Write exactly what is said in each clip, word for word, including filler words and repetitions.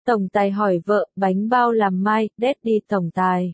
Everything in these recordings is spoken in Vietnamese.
Tổng tài hỏi vợ, bánh bao làm mai, Daddy tổng tài.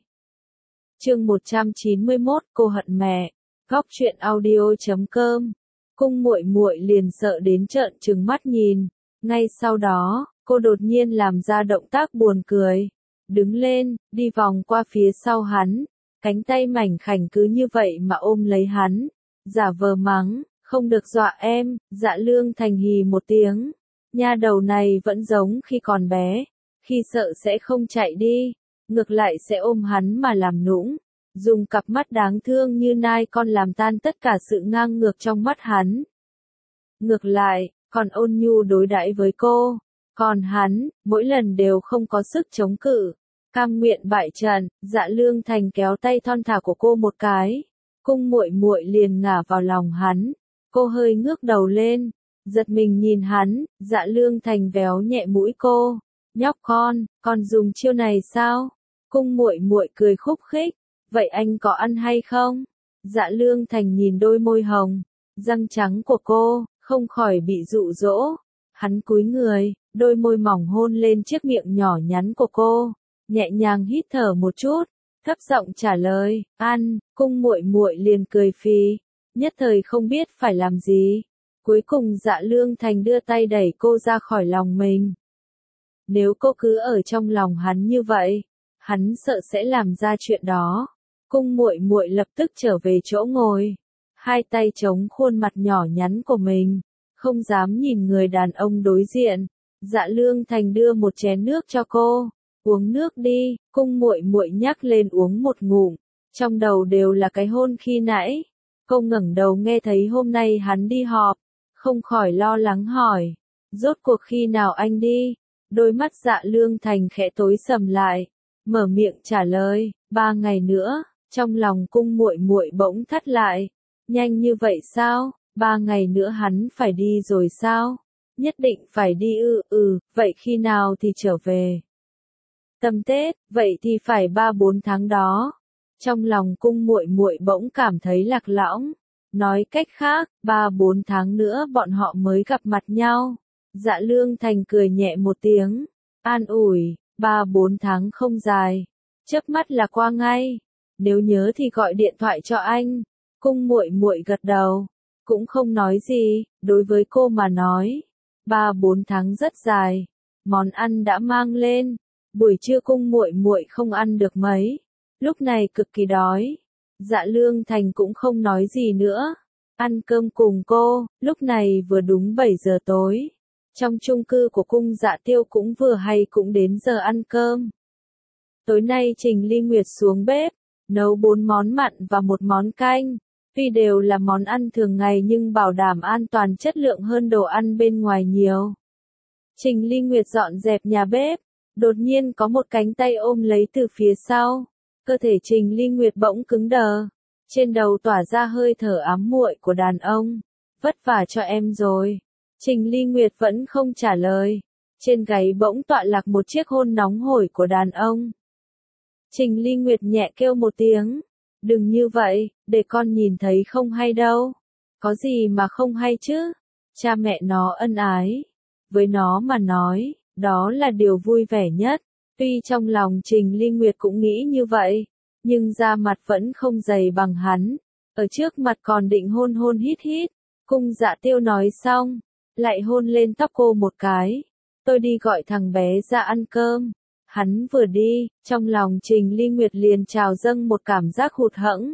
Chương một trăm chín mươi mốt, cô hận mẹ. Góc truyện audio chấm com. Cung muội muội liền sợ đến trợn trừng mắt nhìn. Ngay sau đó, cô đột nhiên làm ra động tác buồn cười. Đứng lên, đi vòng qua phía sau hắn. Cánh tay mảnh khảnh cứ như vậy mà ôm lấy hắn. Giả vờ mắng, không được dọa em. Dạ Lương Thành hì một tiếng. Nha đầu này vẫn giống khi còn bé. Khi sợ sẽ không chạy đi. Ngược lại sẽ ôm hắn mà làm nũng. Dùng cặp mắt đáng thương như nai con làm tan tất cả sự ngang ngược trong mắt hắn. Ngược lại, còn ôn nhu đối đãi với cô. Còn hắn, mỗi lần đều không có sức chống cự. Cam nguyện bại trận, Dạ Lương Thành kéo tay thon thả của cô một cái. Cung muội muội liền ngả vào lòng hắn. Cô hơi ngước đầu lên. Giật mình nhìn hắn, Dạ Lương Thành véo nhẹ mũi cô. Nhóc con, con dùng chiêu này sao? Cung muội muội cười khúc khích. Vậy anh có ăn hay không? Dạ Lương Thành nhìn đôi môi hồng, răng trắng của cô, không khỏi bị dụ dỗ. Hắn cúi người, đôi môi mỏng hôn lên chiếc miệng nhỏ nhắn của cô, nhẹ nhàng hít thở một chút, thấp giọng trả lời, ăn. Cung muội muội liền cười phì, nhất thời không biết phải làm gì. Cuối cùng Dạ Lương Thành đưa tay đẩy cô ra khỏi lòng mình. Nếu cô cứ ở trong lòng hắn như vậy, hắn sợ sẽ làm ra chuyện đó. Cung muội muội lập tức trở về chỗ ngồi, hai tay chống khuôn mặt nhỏ nhắn của mình, không dám nhìn người đàn ông đối diện. Dạ Lương Thành đưa một chén nước cho cô, uống nước đi. Cung muội muội nhắc lên uống một ngụm, trong đầu đều là cái hôn khi nãy. Cô ngẩng đầu nghe thấy hôm nay hắn đi họp, không khỏi lo lắng hỏi, rốt cuộc khi nào anh đi? Đôi mắt Dạ Lương Thành khẽ tối sầm lại, mở miệng trả lời, ba ngày nữa. Trong lòng cung muội muội bỗng thắt lại, nhanh như vậy sao? Ba ngày nữa hắn phải đi rồi sao? Nhất định phải đi ư? Ừ, vậy khi nào thì trở về? Tầm Tết, vậy thì phải ba bốn tháng đó. Trong lòng cung muội muội bỗng cảm thấy lạc lõng. Nói cách khác, ba bốn tháng nữa bọn họ mới gặp mặt nhau. Dạ Lương Thành cười nhẹ một tiếng, an ủi, ba bốn tháng không dài, chớp mắt là qua ngay. Nếu nhớ thì gọi điện thoại cho anh. Cung muội muội gật đầu, cũng không nói gì. Đối với cô mà nói, ba bốn tháng rất dài. Món ăn đã mang lên. Buổi trưa cung muội muội không ăn được mấy, lúc này cực kỳ đói. Dạ Lương Thành cũng không nói gì nữa, ăn cơm cùng cô. Lúc này vừa đúng bảy giờ tối. Trong chung cư của cung Dạ Tiêu cũng vừa hay cũng đến giờ ăn cơm. Tối nay Trình Ly Nguyệt xuống bếp, nấu bốn món mặn và một món canh. Tuy đều là món ăn thường ngày nhưng bảo đảm an toàn chất lượng hơn đồ ăn bên ngoài nhiều. Trình Ly Nguyệt dọn dẹp nhà bếp, đột nhiên có một cánh tay ôm lấy từ phía sau. Cơ thể Trình Ly Nguyệt bỗng cứng đờ, trên đầu tỏa ra hơi thở ám muội của đàn ông. Vất vả cho em rồi. Trình Ly Nguyệt vẫn không trả lời. Trên gáy bỗng tọa lạc một chiếc hôn nóng hổi của đàn ông. Trình Ly Nguyệt nhẹ kêu một tiếng. Đừng như vậy, để con nhìn thấy không hay đâu. Có gì mà không hay chứ? Cha mẹ nó ân ái. Với nó mà nói, đó là điều vui vẻ nhất. Tuy trong lòng Trình Ly Nguyệt cũng nghĩ như vậy, nhưng da mặt vẫn không dày bằng hắn. Ở trước mặt còn định hôn hôn hít hít. Cung Dạ Tiêu nói xong, lại hôn lên tóc cô một cái. Tôi đi gọi thằng bé ra ăn cơm. Hắn vừa đi, trong lòng Trình Ly Nguyệt liền trào dâng một cảm giác hụt hẫng.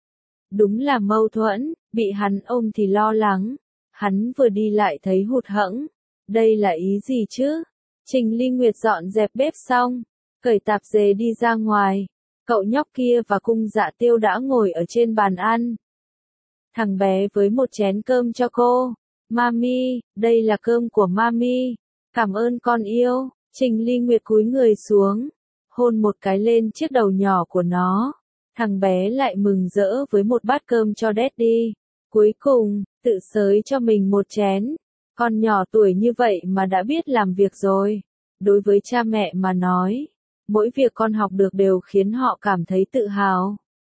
Đúng là mâu thuẫn, bị hắn ôm thì lo lắng. Hắn vừa đi lại thấy hụt hẫng. Đây là ý gì chứ? Trình Ly Nguyệt dọn dẹp bếp xong, cởi tạp dề đi ra ngoài. Cậu nhóc kia và cung Dạ Tiêu đã ngồi ở trên bàn ăn. Thằng bé với một chén cơm cho cô. Mami, đây là cơm của Mami. Cảm ơn con yêu. Trình Ly Nguyệt cúi người xuống, hôn một cái lên chiếc đầu nhỏ của nó. Thằng bé lại mừng rỡ với một bát cơm cho Daddy. Cuối cùng, tự sới cho mình một chén. Con nhỏ tuổi như vậy mà đã biết làm việc rồi. Đối với cha mẹ mà nói, mỗi việc con học được đều khiến họ cảm thấy tự hào.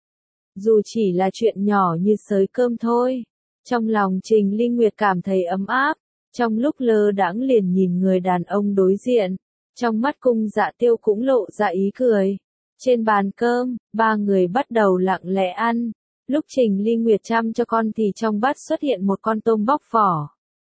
Dù chỉ là chuyện nhỏ như sới cơm thôi. Trong lòng Trình Ly Nguyệt cảm thấy ấm áp. Trong lúc lơ đãng liền nhìn người đàn ông đối diện, Trong mắt Cung Dạ Tiêu cũng lộ ra ý cười. Trên bàn cơm, ba người bắt đầu lặng lẽ ăn. Lúc Trình Ly Nguyệt chăm cho con thì trong bát xuất hiện một con tôm bóc vỏ.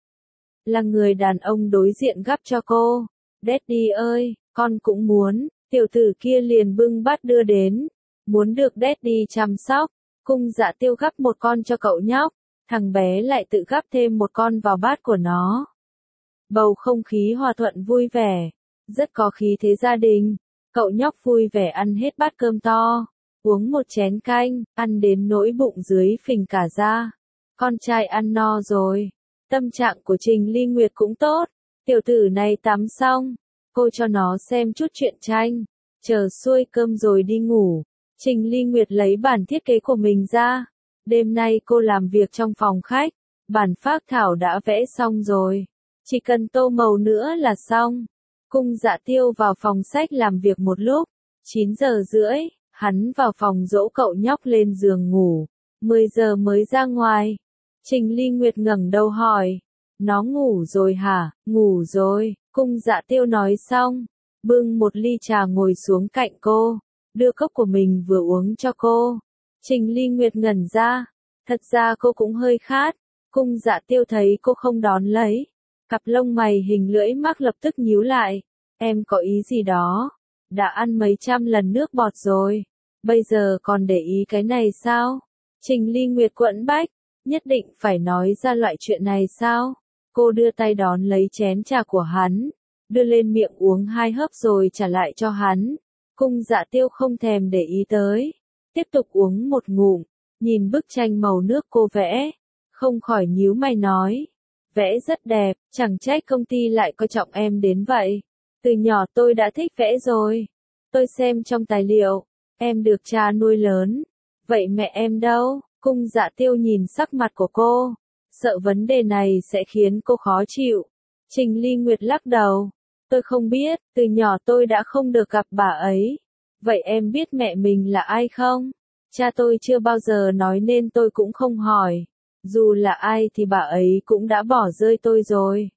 Là người đàn ông đối diện gắp cho cô. Daddy ơi, con cũng muốn. Tiểu tử kia liền bưng bát đưa đến. Muốn được Daddy chăm sóc. Cung Dạ Tiêu gắp một con cho cậu nhóc. Thằng bé lại tự gắp thêm một con vào bát của nó. Bầu không khí hòa thuận vui vẻ. Rất có khí thế gia đình. Cậu nhóc vui vẻ ăn hết bát cơm to. Uống một chén canh, ăn đến nỗi bụng dưới phình cả ra. Con trai ăn no rồi. Tâm trạng của Trình Ly Nguyệt cũng tốt. Tiểu tử này tắm xong. Cô cho nó xem chút truyện tranh. Chờ xuôi cơm rồi đi ngủ. Trình Ly Nguyệt lấy bản thiết kế của mình ra. Đêm nay cô làm việc trong phòng khách. Bản phác thảo đã vẽ xong rồi. Chỉ cần tô màu nữa là xong. Cung Dạ Tiêu vào phòng sách làm việc một lúc. chín giờ rưỡi, hắn vào phòng dỗ cậu nhóc lên giường ngủ. mười giờ mới ra ngoài. Trình Ly Nguyệt ngẩng đầu hỏi. Nó ngủ rồi hả? Ngủ rồi. Cung Dạ Tiêu nói xong. Bưng một ly trà ngồi xuống cạnh cô. Đưa cốc của mình vừa uống cho cô. Trình Ly Nguyệt ngẩn ra. Thật ra cô cũng hơi khát. Cung Dạ Tiêu thấy cô không đón lấy. Cặp lông mày hình lưỡi mắc lập tức nhíu lại. Em có ý gì đó? Đã ăn mấy trăm lần nước bọt rồi. Bây giờ còn để ý cái này sao? Trình Ly Nguyệt quẫn bách. Nhất định phải nói ra loại chuyện này sao? Cô đưa tay đón lấy chén trà của hắn. Đưa lên miệng uống hai hớp rồi trả lại cho hắn. Cung Dạ Tiêu không thèm để ý tới. Tiếp tục uống một ngụm. Nhìn bức tranh màu nước cô vẽ. Không khỏi nhíu mày nói. Vẽ rất đẹp, chẳng trách công ty lại coi trọng em đến vậy. Từ nhỏ tôi đã thích vẽ rồi. Tôi xem trong tài liệu, em được cha nuôi lớn. Vậy mẹ em đâu? Cung Dạ Tiêu nhìn sắc mặt của cô. Sợ vấn đề này sẽ khiến cô khó chịu. Trình Ly Nguyệt lắc đầu. Tôi không biết, từ nhỏ tôi đã không được gặp bà ấy. Vậy em biết mẹ mình là ai không? Cha tôi chưa bao giờ nói nên tôi cũng không hỏi. Dù là ai thì bà ấy cũng đã bỏ rơi tôi rồi.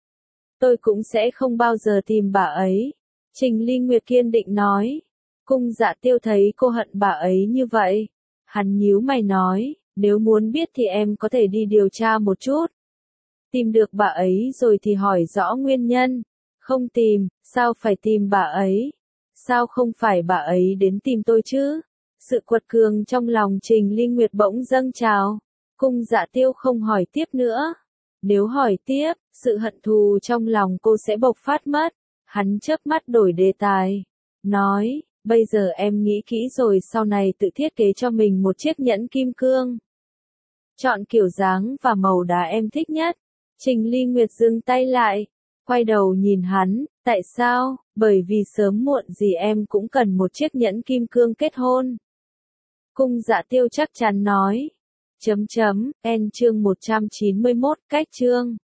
Tôi cũng sẽ không bao giờ tìm bà ấy. Trình Ly Nguyệt kiên định nói. Cung Dạ Tiêu thấy cô hận bà ấy như vậy. Hắn nhíu mày nói, nếu muốn biết thì em có thể đi điều tra một chút. Tìm được bà ấy rồi thì hỏi rõ nguyên nhân. Không tìm, sao phải tìm bà ấy? Sao không phải bà ấy đến tìm tôi chứ? Sự quật cường trong lòng Trình Ly Nguyệt bỗng dâng trào. Cung Dạ Tiêu không hỏi tiếp nữa. Nếu hỏi tiếp, sự hận thù trong lòng cô sẽ bộc phát mất. Hắn chớp mắt đổi đề tài. Nói, bây giờ em nghĩ kỹ rồi sau này tự thiết kế cho mình một chiếc nhẫn kim cương. Chọn kiểu dáng và màu đá em thích nhất. Trình Ly Nguyệt dừng tay lại. Quay đầu nhìn hắn, tại sao? Bởi vì sớm muộn gì em cũng cần một chiếc nhẫn kim cương kết hôn. Cung Dạ Tiêu chắc chắn nói. Chấm chấm, en chương một trăm chín mươi mốt, cách chương.